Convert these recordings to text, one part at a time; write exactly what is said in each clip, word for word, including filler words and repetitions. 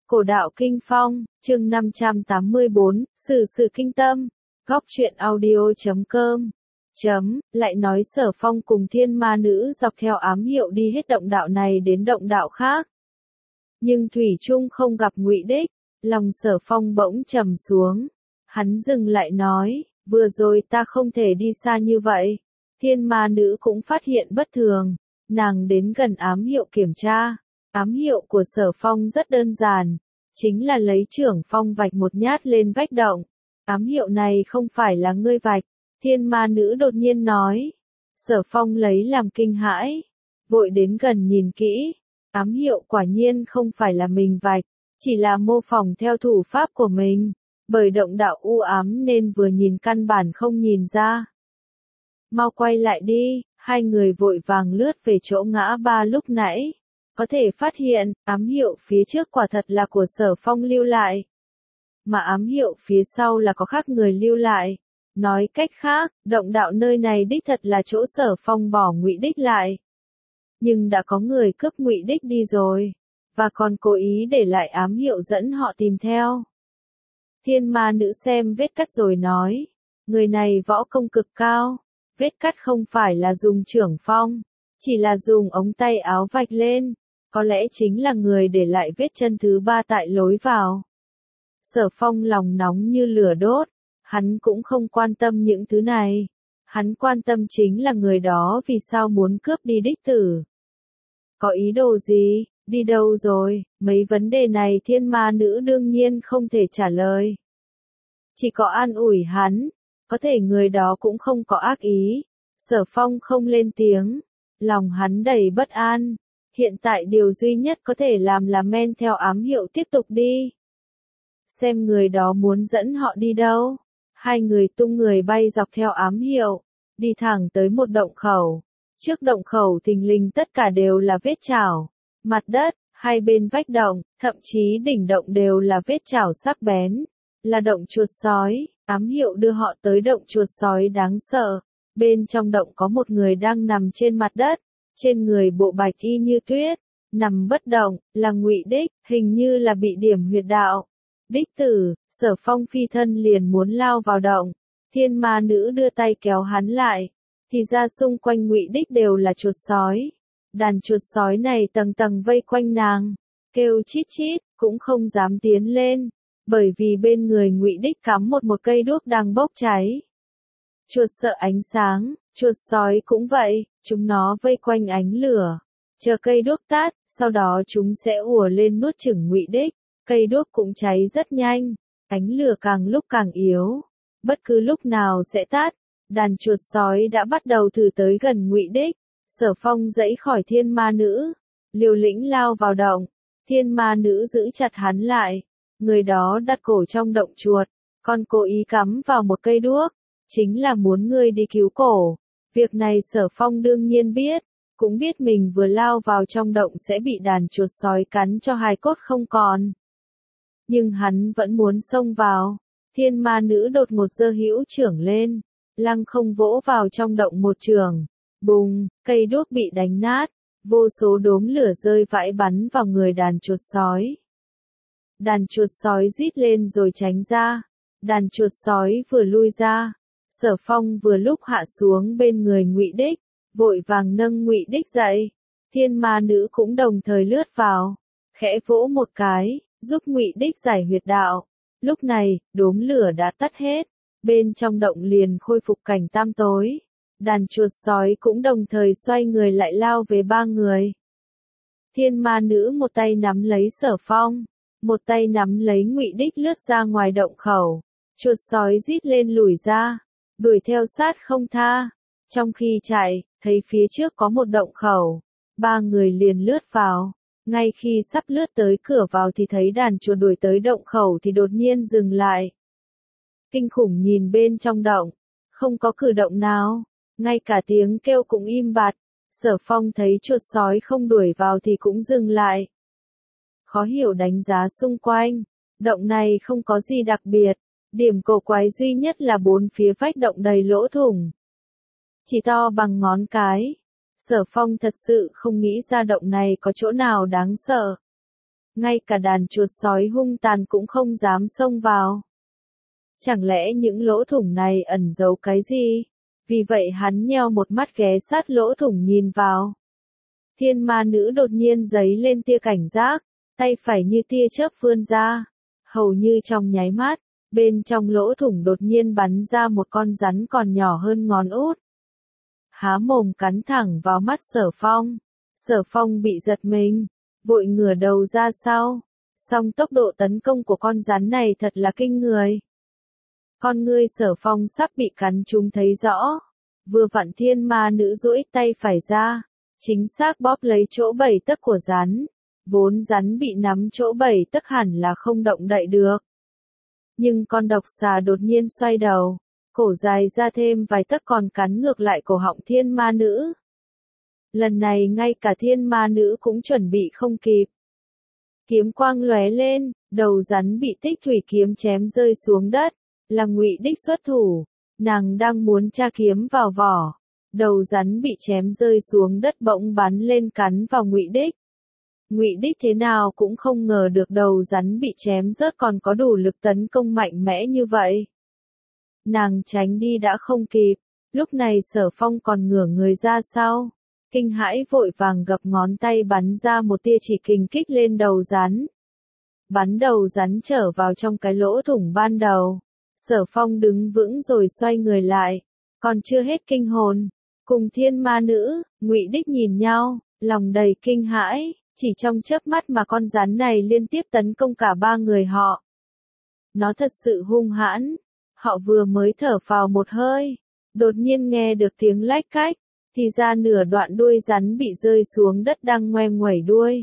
Cổ đạo Kinh Phong, chương năm trăm tám mươi bốn, Sử Sự Kinh Tâm, góc truyện audio chấm com. Chấm, lại nói Sở Phong cùng thiên ma nữ dọc theo ám hiệu đi hết động đạo này đến động đạo khác. Nhưng Thủy Trung không gặp Ngụy Đích, lòng Sở Phong bỗng trầm xuống. Hắn dừng lại nói, vừa rồi ta không thể đi xa như vậy. Thiên ma nữ cũng phát hiện bất thường, nàng đến gần ám hiệu kiểm tra. Ám hiệu của Sở Phong rất đơn giản, chính là lấy trưởng phong vạch một nhát lên vách động. Ám hiệu này không phải là ngươi vạch, thiên ma nữ đột nhiên nói. Sở Phong lấy làm kinh hãi, vội đến gần nhìn kỹ. Ám hiệu quả nhiên không phải là mình vạch, chỉ là mô phỏng theo thủ pháp của mình, bởi động đạo u ám nên vừa nhìn căn bản không nhìn ra. Mau quay lại đi, hai người vội vàng lướt về chỗ ngã ba lúc nãy. Có thể phát hiện, ám hiệu phía trước quả thật là của Sở Phong lưu lại. Mà ám hiệu phía sau là có khác người lưu lại. Nói cách khác, động đạo nơi này đích thật là chỗ Sở Phong bỏ Ngụy Đích lại. Nhưng đã có người cướp Ngụy Đích đi rồi, và còn cố ý để lại ám hiệu dẫn họ tìm theo. Thiên ma nữ xem vết cắt rồi nói, người này võ công cực cao, vết cắt không phải là dùng trưởng phong, chỉ là dùng ống tay áo vạch lên. Có lẽ chính là người để lại vết chân thứ ba tại lối vào. Sở Phong lòng nóng như lửa đốt, hắn cũng không quan tâm những thứ này. Hắn quan tâm chính là người đó vì sao muốn cướp đi đích tử. Có ý đồ gì, đi đâu rồi, mấy vấn đề này thiên ma nữ đương nhiên không thể trả lời. Chỉ có an ủi hắn, có thể người đó cũng không có ác ý. Sở Phong không lên tiếng, lòng hắn đầy bất an. Hiện tại điều duy nhất có thể làm là men theo ám hiệu tiếp tục đi. Xem người đó muốn dẫn họ đi đâu. Hai người tung người bay dọc theo ám hiệu, đi thẳng tới một động khẩu. Trước động khẩu thình lình tất cả đều là vết chảo. Mặt đất, hai bên vách động, thậm chí đỉnh động đều là vết chảo sắc bén. Là động chuột sói, ám hiệu đưa họ tới động chuột sói đáng sợ. Bên trong động có một người đang nằm trên mặt đất. Trên người bộ bạch y như tuyết, nằm bất động, là Ngụy Đích, hình như là bị điểm huyệt đạo. Đích tử, Sở Phong phi thân liền muốn lao vào động, thiên ma nữ đưa tay kéo hắn lại, thì ra xung quanh Ngụy Đích đều là chuột sói. Đàn chuột sói này tầng tầng vây quanh nàng, kêu chít chít, cũng không dám tiến lên, bởi vì bên người Ngụy Đích cắm một một cây đuốc đang bốc cháy. Chuột sợ ánh sáng, chuột sói cũng vậy, chúng nó vây quanh ánh lửa, chờ cây đuốc tắt, sau đó chúng sẽ ùa lên nuốt chửng Ngụy Đích. Cây đuốc cũng cháy rất nhanh, ánh lửa càng lúc càng yếu, bất cứ lúc nào sẽ tắt. Đàn chuột sói đã bắt đầu thử tới gần Ngụy Đích. Sở Phong giãy khỏi thiên ma nữ, liều lĩnh lao vào động. Thiên ma nữ giữ chặt hắn lại, người đó đặt cổ trong động chuột, còn cố ý cắm vào một cây đuốc, chính là muốn ngươi đi cứu cổ. Việc này Sở Phong đương nhiên biết, cũng biết mình vừa lao vào trong động sẽ bị đàn chuột sói cắn cho hài cốt không còn. Nhưng hắn vẫn muốn xông vào. Thiên ma nữ đột ngột giơ hữu trưởng lên, lăng không vỗ vào trong động một trường. Bùng, cây đuốc bị đánh nát, vô số đốm lửa rơi vãi bắn vào người đàn chuột sói. Đàn chuột sói rít lên rồi tránh ra. Đàn chuột sói vừa lui ra, Sở Phong vừa lúc hạ xuống bên người Ngụy Đích, vội vàng nâng Ngụy Đích dậy. Thiên ma nữ cũng đồng thời lướt vào, khẽ vỗ một cái, giúp Ngụy Đích giải huyệt đạo. Lúc này, đốm lửa đã tắt hết, bên trong động liền khôi phục cảnh tăm tối. Đàn chuột sói cũng đồng thời xoay người lại lao về ba người. Thiên ma nữ một tay nắm lấy Sở Phong, một tay nắm lấy Ngụy Đích lướt ra ngoài động khẩu. Chuột sói rít lên lùi ra, đuổi theo sát không tha. Trong khi chạy, thấy phía trước có một động khẩu, ba người liền lướt vào. Ngay khi sắp lướt tới cửa vào thì thấy đàn chuột đuổi tới động khẩu thì đột nhiên dừng lại. Kinh khủng nhìn bên trong động, không có cử động nào, ngay cả tiếng kêu cũng im bặt. Sở Phong thấy chuột sói không đuổi vào thì cũng dừng lại. Khó hiểu đánh giá xung quanh, động này không có gì đặc biệt, điểm cổ quái duy nhất là bốn phía vách động đầy lỗ thủng. Chỉ to bằng ngón cái. Sở Phong thật sự không nghĩ ra động này có chỗ nào đáng sợ. ngay cả đàn chuột sói hung tàn cũng không dám xông vào. Chẳng lẽ những lỗ thủng này ẩn giấu cái gì? Vì vậy hắn nheo một mắt ghé sát lỗ thủng nhìn vào. Thiên ma nữ đột nhiên giấy lên tia cảnh giác, tay phải như tia chớp vươn ra. Hầu như trong nháy mắt, bên trong lỗ thủng đột nhiên bắn ra một con rắn còn nhỏ hơn ngón út. Há mồm cắn thẳng vào mắt Sở Phong. Sở Phong bị giật mình, vội ngửa đầu ra sau. Song tốc độ tấn công của con rắn này thật là kinh người. Con ngươi Sở Phong sắp bị cắn trúng thấy rõ. Vừa vặn thiên ma nữ duỗi tay phải ra, chính xác bóp lấy chỗ bảy tấc của rắn. Vốn rắn bị nắm chỗ bảy tấc hẳn là không động đậy được. Nhưng con độc xà đột nhiên xoay đầu, cổ dài ra thêm vài tấc còn cắn ngược lại cổ họng thiên ma nữ. Lần này ngay cả thiên ma nữ cũng chuẩn bị không kịp. Kiếm quang lóe lên, đầu rắn bị Tích Thủy kiếm chém rơi xuống đất, là Ngụy Đích xuất thủ, nàng đang muốn tra kiếm vào vỏ, đầu rắn bị chém rơi xuống đất bỗng bắn lên cắn vào Ngụy Đích. Ngụy Đích thế nào cũng không ngờ được đầu rắn bị chém rớt còn có đủ lực tấn công mạnh mẽ như vậy. Nàng tránh đi đã không kịp, lúc này Sở Phong còn ngửa người ra sau, kinh hãi vội vàng gập ngón tay bắn ra một tia chỉ kình kích lên đầu rắn. Bắn đầu rắn trở vào trong cái lỗ thủng ban đầu. Sở Phong đứng vững rồi xoay người lại, còn chưa hết kinh hồn, cùng thiên ma nữ, Ngụy Đích nhìn nhau, lòng đầy kinh hãi. Chỉ trong chớp mắt mà con rắn này liên tiếp tấn công cả ba người họ. Nó thật sự hung hãn. Họ vừa mới thở phào một hơi, đột nhiên nghe được tiếng lách cách, thì ra nửa đoạn đuôi rắn bị rơi xuống đất đang ngoe nguẩy đuôi.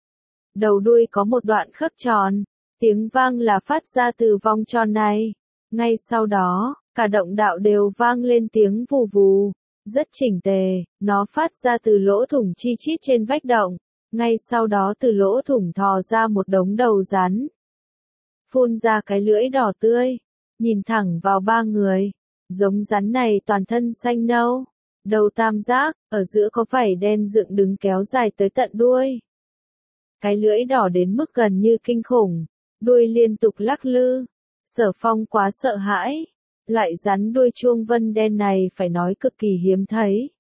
Đầu đuôi có một đoạn khớp tròn, tiếng vang là phát ra từ vòng tròn này. Ngay sau đó, cả động đạo đều vang lên tiếng vù vù, rất chỉnh tề, nó phát ra từ lỗ thủng chi chít trên vách động. Ngay sau đó từ lỗ thủng thò ra một đống đầu rắn. Phun ra cái lưỡi đỏ tươi, nhìn thẳng vào ba người. Giống rắn này toàn thân xanh nâu, đầu tam giác, ở giữa có vảy đen dựng đứng kéo dài tới tận đuôi. Cái lưỡi đỏ đến mức gần như kinh khủng, đuôi liên tục lắc lư. Sở Phong quá sợ hãi. Loại rắn đuôi chuông vân đen này phải nói cực kỳ hiếm thấy.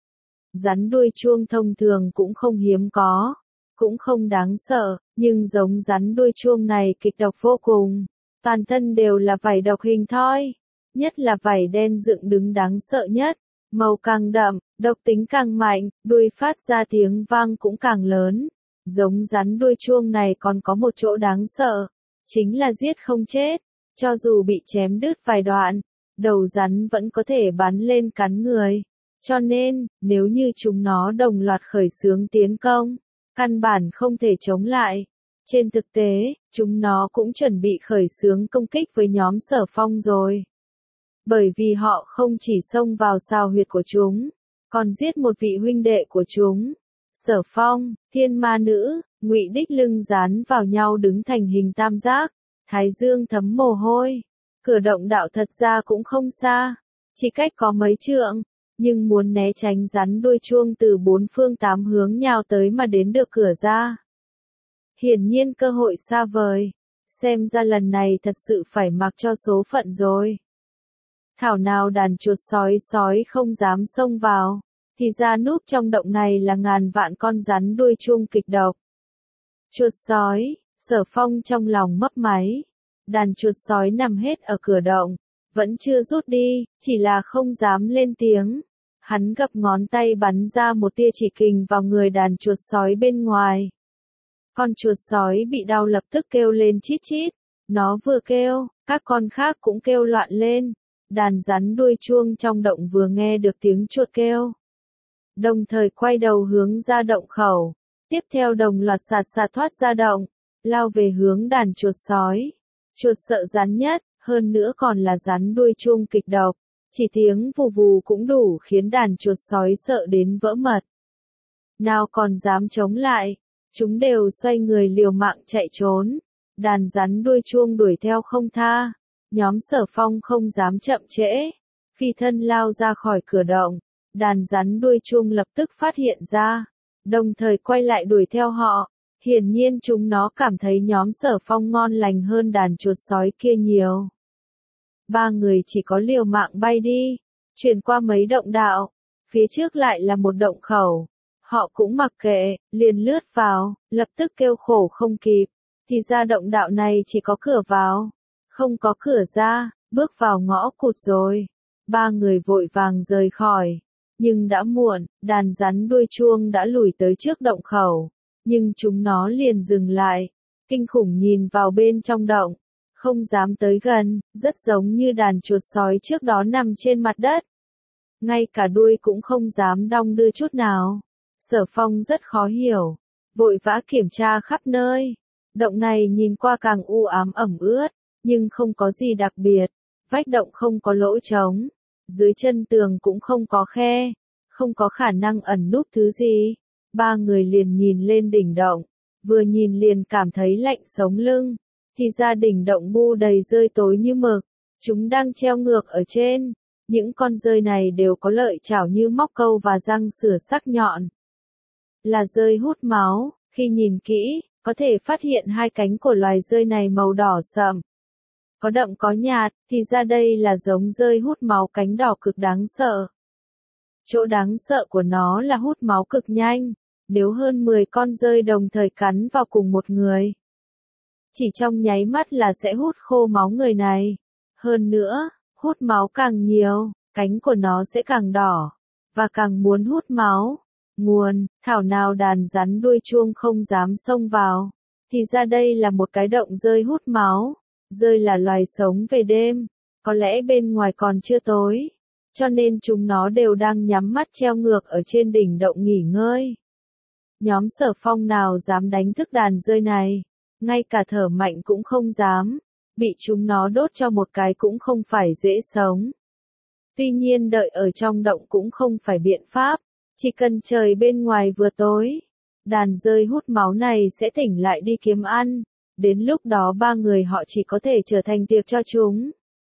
Rắn đuôi chuông thông thường cũng không hiếm có, cũng không đáng sợ, nhưng giống rắn đuôi chuông này kịch độc vô cùng. Toàn thân đều là vảy độc hình thoi, nhất là vảy đen dựng đứng đáng sợ nhất, màu càng đậm, độc tính càng mạnh, đuôi phát ra tiếng vang cũng càng lớn. Giống rắn đuôi chuông này còn có một chỗ đáng sợ, chính là giết không chết, cho dù bị chém đứt vài đoạn, đầu rắn vẫn có thể bắn lên cắn người. Cho nên, nếu như chúng nó đồng loạt khởi xướng tiến công, căn bản không thể chống lại. Trên thực tế, chúng nó cũng chuẩn bị khởi xướng công kích với nhóm Sở Phong rồi. Bởi vì họ không chỉ xông vào sao huyệt của chúng, còn giết một vị huynh đệ của chúng. Sở Phong, thiên ma nữ, Ngụy Đích lưng dán vào nhau đứng thành hình tam giác, thái dương thấm mồ hôi. Cửa động đạo thật ra cũng không xa, chỉ cách có mấy trượng. Nhưng muốn né tránh rắn đuôi chuông từ bốn phương tám hướng nhào tới mà đến được cửa ra. Hiển nhiên cơ hội xa vời, xem ra lần này thật sự phải mặc cho số phận rồi. Thảo nào đàn chuột sói sói không dám xông vào, thì ra núp trong động này là ngàn vạn con rắn đuôi chuông kịch độc. Chuột sói, Sở Phong trong lòng mấp máy, đàn chuột sói nằm hết ở cửa động. Vẫn chưa rút đi, chỉ là không dám lên tiếng. Hắn gập ngón tay bắn ra một tia chỉ kình vào người đàn chuột sói bên ngoài. Con chuột sói bị đau lập tức kêu lên chít chít. Nó vừa kêu, các con khác cũng kêu loạn lên. Đàn rắn đuôi chuông trong động vừa nghe được tiếng chuột kêu, đồng thời quay đầu hướng ra động khẩu. Tiếp theo đồng loạt sạt sạt thoát ra động, lao về hướng đàn chuột sói. Chuột sợ rắn nhất. Hơn nữa còn là rắn đuôi chuông kịch độc, chỉ tiếng vù vù cũng đủ khiến đàn chuột sói sợ đến vỡ mật. Nào còn dám chống lại, chúng đều xoay người liều mạng chạy trốn. Đàn rắn đuôi chuông đuổi theo không tha, nhóm Sở Phong không dám chậm trễ, phi thân lao ra khỏi cửa động. Đàn rắn đuôi chuông lập tức phát hiện ra, đồng thời quay lại đuổi theo họ. Hiển nhiên chúng nó cảm thấy nhóm Sở Phong ngon lành hơn đàn chuột sói kia nhiều. Ba người chỉ có liều mạng bay đi, chuyển qua mấy động đạo, phía trước lại là một động khẩu. Họ cũng mặc kệ, liền lướt vào, lập tức kêu khổ không kịp, thì ra động đạo này chỉ có cửa vào, không có cửa ra, bước vào ngõ cụt rồi. Ba người vội vàng rời khỏi, nhưng đã muộn, đàn rắn đuôi chuông đã lùi tới trước động khẩu, nhưng chúng nó liền dừng lại, kinh khủng nhìn vào bên trong động, không dám tới gần, rất giống như đàn chuột sói trước đó nằm trên mặt đất. Ngay cả đuôi cũng không dám đong đưa chút nào. Sở Phong rất khó hiểu, vội vã kiểm tra khắp nơi. Động này nhìn qua càng u ám ẩm ướt, nhưng không có gì đặc biệt. Vách động không có lỗ trống, dưới chân tường cũng không có khe, không có khả năng ẩn núp thứ gì. Ba người liền nhìn lên đỉnh động, vừa nhìn liền cảm thấy lạnh sống lưng. Thì ra đỉnh động bu đầy rơi tối như mực, chúng đang treo ngược ở trên. Những con rơi này đều có lợi chảo như móc câu và răng sửa sắc nhọn. Là rơi hút máu, khi nhìn kỹ, có thể phát hiện hai cánh của loài rơi này màu đỏ sậm. Có đậm có nhạt, thì ra đây là giống rơi hút máu cánh đỏ cực đáng sợ. Chỗ đáng sợ của nó là hút máu cực nhanh, nếu hơn mười con rơi đồng thời cắn vào cùng một người. Chỉ trong nháy mắt là sẽ hút khô máu người này. Hơn nữa, hút máu càng nhiều, cánh của nó sẽ càng đỏ, và càng muốn hút máu. Nguồn, thảo nào đàn rắn đuôi chuông không dám xông vào. Thì ra đây là một cái động rơi hút máu. Rơi là loài sống về đêm, có lẽ bên ngoài còn chưa tối, cho nên chúng nó đều đang nhắm mắt treo ngược ở trên đỉnh động nghỉ ngơi. Nhóm Sở Phong nào dám đánh thức đàn rơi này, ngay cả thở mạnh cũng không dám, bị chúng nó đốt cho một cái cũng không phải dễ sống. Tuy nhiên đợi ở trong động cũng không phải biện pháp, chỉ cần trời bên ngoài vừa tối, đàn rơi hút máu này sẽ tỉnh lại đi kiếm ăn. Đến lúc đó ba người họ chỉ có thể trở thành tiệc cho chúng.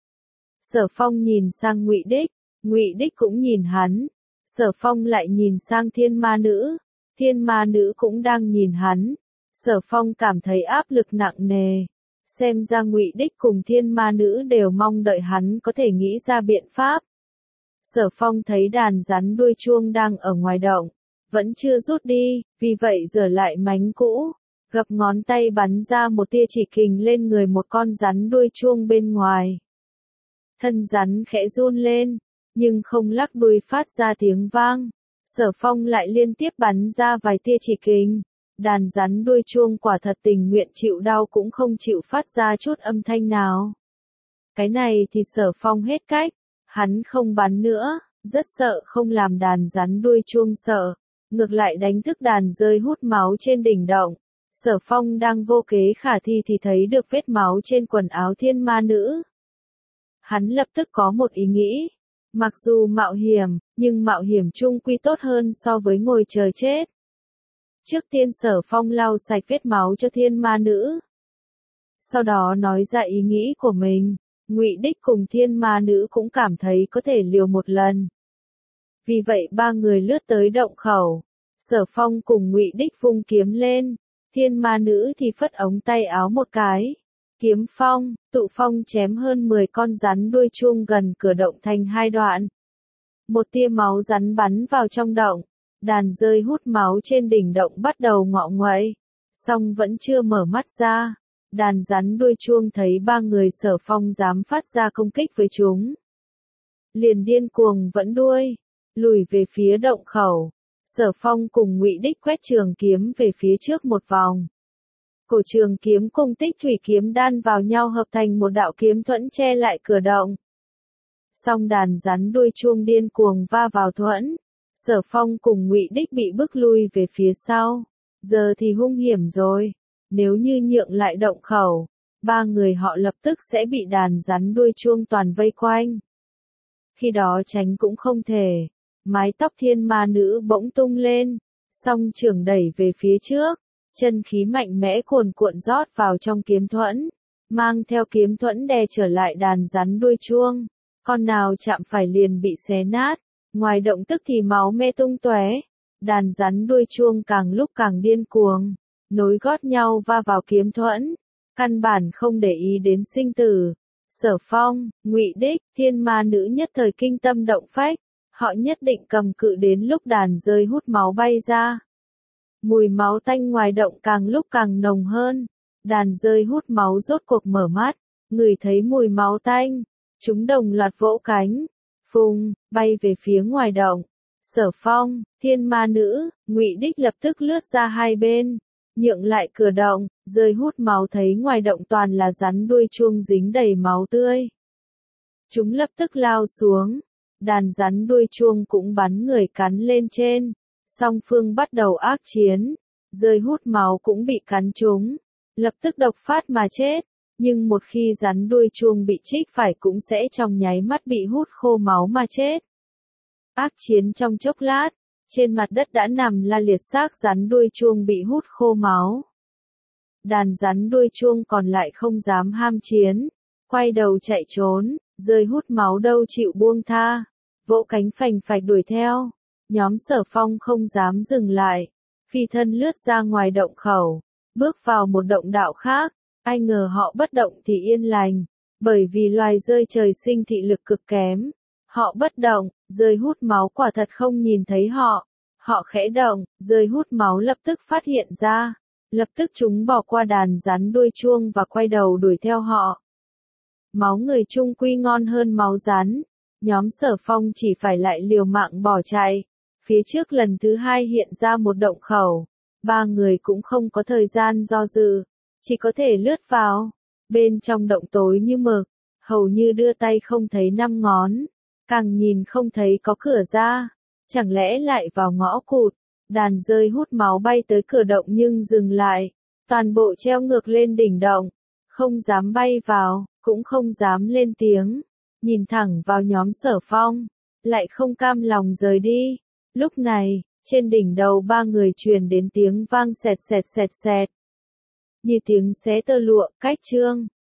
Sở Phong nhìn sang Ngụy Đích, Ngụy Đích cũng nhìn hắn. Sở Phong lại nhìn sang Thiên Ma Nữ, Thiên Ma Nữ cũng đang nhìn hắn. Sở Phong cảm thấy áp lực nặng nề. Xem ra Ngụy Đích cùng Thiên Ma Nữ đều mong đợi hắn có thể nghĩ ra biện pháp. Sở Phong thấy đàn rắn đuôi chuông đang ở ngoài động, vẫn chưa rút đi, vì vậy giở lại mánh cũ. Gập ngón tay bắn ra một tia chỉ kình lên người một con rắn đuôi chuông bên ngoài. Thân rắn khẽ run lên, nhưng không lắc đuôi phát ra tiếng vang. Sở Phong lại liên tiếp bắn ra vài tia chỉ kình. Đàn rắn đuôi chuông quả thật tình nguyện chịu đau cũng không chịu phát ra chút âm thanh nào. Cái này thì Sở Phong hết cách, hắn không bắn nữa, rất sợ không làm đàn rắn đuôi chuông sợ, ngược lại đánh thức đàn rơi hút máu trên đỉnh động. Sở Phong đang vô kế khả thi thì thấy được vết máu trên quần áo Thiên Ma Nữ. Hắn lập tức có một ý nghĩ, mặc dù mạo hiểm, nhưng mạo hiểm chung quy tốt hơn so với ngồi chờ chết. Trước tiên Sở Phong lau sạch vết máu cho Thiên Ma Nữ. Sau đó nói ra ý nghĩ của mình, Ngụy Đích cùng Thiên Ma Nữ cũng cảm thấy có thể liều một lần. Vì vậy ba người lướt tới động khẩu. Sở Phong cùng Ngụy Đích vung kiếm lên. Thiên Ma Nữ thì phất ống tay áo một cái. Kiếm phong, tụ phong chém hơn mười con rắn đuôi chuông gần cửa động thành hai đoạn. Một tia máu rắn bắn vào trong động. Đàn rơi hút máu trên đỉnh động bắt đầu ngọ nguậy. Song vẫn chưa mở mắt ra. Đàn rắn đuôi chuông thấy ba người Sở Phong dám phát ra công kích với chúng. Liền điên cuồng vẫn đuôi. Lùi về phía động khẩu. Sở Phong cùng Ngụy Đích quét trường kiếm về phía trước một vòng. Cổ trường kiếm cùng tích thủy kiếm đan vào nhau hợp thành một đạo kiếm thuẫn che lại cửa động. Song đàn rắn đuôi chuông điên cuồng va vào thuẫn. Sở Phong cùng Ngụy Đích bị bức lui về phía sau. Giờ thì hung hiểm rồi. Nếu như nhượng lại động khẩu, ba người họ lập tức sẽ bị đàn rắn đuôi chuông toàn vây quanh. Khi đó tránh cũng không thể. Mái tóc Thiên Ma Nữ bỗng tung lên, song trường đẩy về phía trước, chân khí mạnh mẽ cuồn cuộn rót vào trong kiếm thuẫn, mang theo kiếm thuẫn đè trở lại đàn rắn đuôi chuông, con nào chạm phải liền bị xé nát, ngoài động tức thì máu me tung tóe, đàn rắn đuôi chuông càng lúc càng điên cuồng, nối gót nhau va vào kiếm thuẫn, căn bản không để ý đến sinh tử. Sở Phong, Ngụy Đích, Thiên Ma Nữ nhất thời kinh tâm động phách, họ nhất định cầm cự đến lúc đàn rơi hút máu bay ra. Mùi máu tanh ngoài động càng lúc càng nồng hơn, đàn rơi hút máu rốt cuộc mở mắt, ngửi thấy mùi máu tanh, chúng đồng loạt vỗ cánh, phùng, bay về phía ngoài động. Sở Phong, Thiên Ma Nữ, Ngụy Đích lập tức lướt ra hai bên, nhượng lại cửa động, rơi hút máu thấy ngoài động toàn là rắn đuôi chuông dính đầy máu tươi. Chúng lập tức lao xuống, đàn rắn đuôi chuông cũng bắn người cắn lên trên, song phương bắt đầu ác chiến, rơi hút máu cũng bị cắn trúng, lập tức độc phát mà chết, nhưng một khi rắn đuôi chuông bị trích phải cũng sẽ trong nháy mắt bị hút khô máu mà chết. Ác chiến trong chốc lát, trên mặt đất đã nằm la liệt xác rắn đuôi chuông bị hút khô máu. Đàn rắn đuôi chuông còn lại không dám ham chiến, quay đầu chạy trốn, rơi hút máu đâu chịu buông tha, vỗ cánh phành phạch đuổi theo. Nhóm Sở Phong không dám dừng lại, phi thân lướt ra ngoài động khẩu, bước vào một động đạo khác, ai ngờ họ bất động thì yên lành, bởi vì loài rơi trời sinh thị lực cực kém. Họ bất động, rơi hút máu quả thật không nhìn thấy họ. Họ khẽ động, rơi hút máu lập tức phát hiện ra. Lập tức chúng bỏ qua đàn rắn đuôi chuông và quay đầu đuổi theo họ. Máu người chung quy ngon hơn máu rắn. Nhóm Sở Phong chỉ phải lại liều mạng bỏ chạy. Phía trước lần thứ hai hiện ra một động khẩu. Ba người cũng không có thời gian do dự. Chỉ có thể lướt vào. Bên trong động tối như mực. Hầu như đưa tay không thấy năm ngón. Càng nhìn không thấy có cửa ra, chẳng lẽ lại vào ngõ cụt. Đàn rơi hút máu bay tới cửa động nhưng dừng lại, toàn bộ treo ngược lên đỉnh động, không dám bay vào, cũng không dám lên tiếng, nhìn thẳng vào nhóm Sở Phong, lại không cam lòng rời đi. Lúc này, trên đỉnh đầu ba người truyền đến tiếng vang sẹt sẹt sẹt sẹt, như tiếng xé tơ lụa, cách chương.